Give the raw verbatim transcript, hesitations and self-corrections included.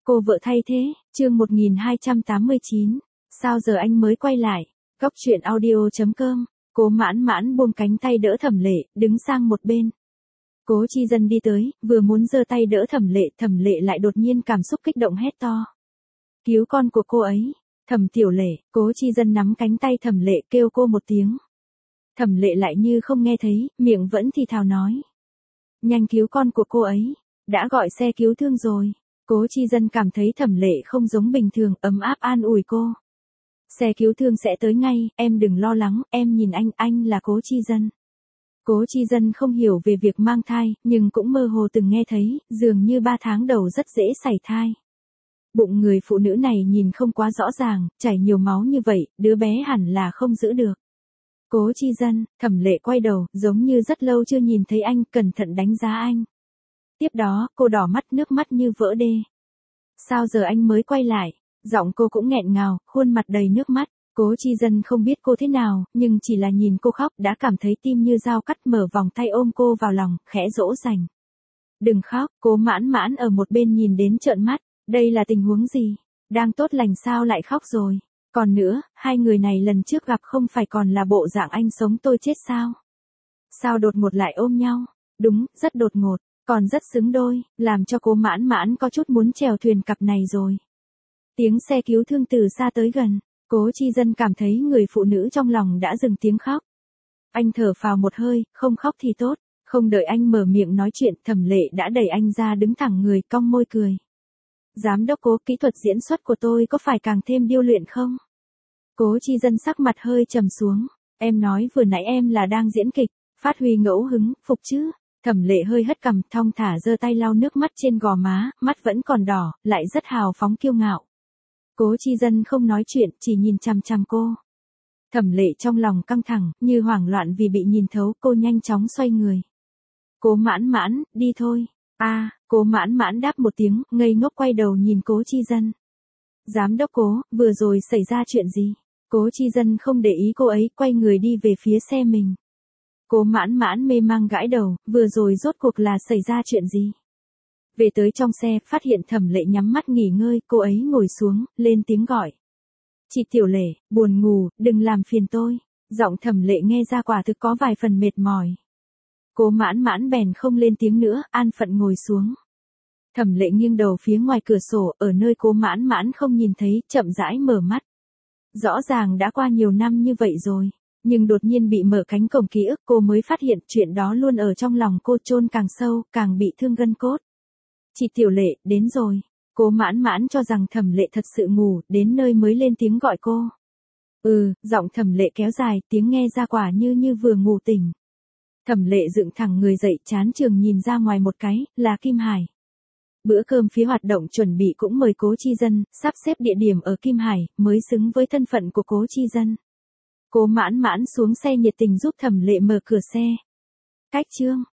Cô vợ thay thế, chương một nghìn hai trăm tám mươi chín. Sao giờ anh mới quay lại? Góc truyện audio chấm com. Cố Mãn Mãn buông cánh tay đỡ Thẩm Lệ, đứng sang một bên. Cố Chi Dân đi tới, vừa muốn giơ tay đỡ Thẩm Lệ, Thẩm Lệ lại đột nhiên cảm xúc kích động hét to. Cứu con của cô ấy, Thẩm Tiểu Lệ. Cố Chi Dân nắm cánh tay Thẩm Lệ kêu cô một tiếng. Thẩm Lệ lại như không nghe thấy, miệng vẫn thì thào nói. Nhanh cứu con của cô ấy, đã gọi xe cứu thương rồi. Cố Chi Dân cảm thấy Thẩm Lệ không giống bình thường, ấm áp an ủi cô. Xe cứu thương sẽ tới ngay, em đừng lo lắng, em nhìn anh, anh là Cố Chi Dân. Cố Chi Dân không hiểu về việc mang thai, nhưng cũng mơ hồ từng nghe thấy, dường như ba tháng đầu rất dễ sảy thai. Bụng người phụ nữ này nhìn không quá rõ ràng, chảy nhiều máu như vậy, đứa bé hẳn là không giữ được. Cố Chi Dân, Thẩm Lệ quay đầu, giống như rất lâu chưa nhìn thấy anh, cẩn thận đánh giá anh. Tiếp đó, cô đỏ mắt, nước mắt như vỡ đê. Sao giờ anh mới quay lại? Giọng cô cũng nghẹn ngào, khuôn mặt đầy nước mắt. Cố Chi Dân không biết cô thế nào, nhưng chỉ là nhìn cô khóc đã cảm thấy tim như dao cắt, mở vòng tay ôm cô vào lòng, khẽ dỗ dành. Đừng khóc. Cố Mãn Mãn ở một bên nhìn đến trợn mắt. Đây là tình huống gì? Đang tốt lành sao lại khóc rồi? Còn nữa, hai người này lần trước gặp không phải còn là bộ dạng anh sống tôi chết sao? Sao đột ngột lại ôm nhau? Đúng, rất đột ngột, còn rất xứng đôi, làm cho Cố Mãn Mãn có chút muốn chèo thuyền cặp này rồi. Tiếng xe cứu thương từ xa tới gần, Cố Chi Dân cảm thấy người phụ nữ trong lòng đã dừng tiếng khóc. Anh thở phào một hơi, không khóc thì tốt. Không đợi anh mở miệng nói chuyện, Thẩm Lệ đã đẩy anh ra, đứng thẳng người, cong môi cười. Giám đốc Cố, kỹ thuật diễn xuất của tôi có phải càng thêm điêu luyện không? Cố Chi Dân sắc mặt hơi trầm xuống. Em nói vừa nãy em là đang diễn kịch, phát huy ngẫu hứng, phục chứ? Thẩm Lệ hơi hất cằm, thong thả giơ tay lau nước mắt trên gò má, mắt vẫn còn đỏ, lại rất hào phóng kiêu ngạo. Cố Chi Dân không nói chuyện, chỉ nhìn chằm chằm cô. Thẩm Lệ trong lòng căng thẳng, như hoảng loạn vì bị nhìn thấu, cô nhanh chóng xoay người. Cố Mãn Mãn, đi thôi. A, à, Cố Mãn Mãn đáp một tiếng, ngây ngốc quay đầu nhìn Cố Chi Dân. Giám đốc Cố, vừa rồi xảy ra chuyện gì? Cố Chi Dân không để ý cô ấy, quay người đi về phía xe mình. Cố Mãn Mãn mê mang gãi đầu, vừa rồi rốt cuộc là xảy ra chuyện gì? Về tới trong xe, phát hiện Thẩm Lệ nhắm mắt nghỉ ngơi, cô ấy ngồi xuống, lên tiếng gọi. Chị Tiểu Lệ, buồn ngủ, đừng làm phiền tôi. Giọng Thẩm Lệ nghe ra quả thực có vài phần mệt mỏi. Cố Mãn Mãn bèn không lên tiếng nữa, an phận ngồi xuống. Thẩm Lệ nghiêng đầu phía ngoài cửa sổ, ở nơi Cố Mãn Mãn không nhìn thấy, chậm rãi mở mắt. Rõ ràng đã qua nhiều năm như vậy rồi, nhưng đột nhiên bị mở cánh cổng ký ức, cô mới phát hiện chuyện đó luôn ở trong lòng cô, chôn càng sâu, càng bị thương gân cốt. Chị Tiểu Lệ, đến rồi. Cố Mãn Mãn cho rằng Thẩm Lệ thật sự ngủ, đến nơi mới lên tiếng gọi cô. Ừ, giọng Thẩm Lệ kéo dài, tiếng nghe ra quả như như vừa ngủ tỉnh. Thẩm Lệ dựng thẳng người dậy, chán trường nhìn ra ngoài một cái, là Kim Hải. Bữa cơm phía hoạt động chuẩn bị cũng mời Cố Chi Dân, sắp xếp địa điểm ở Kim Hải, mới xứng với thân phận của Cố Chi Dân. Cố Mãn Mãn xuống xe nhiệt tình giúp Thẩm Lệ mở cửa xe. Cách chương.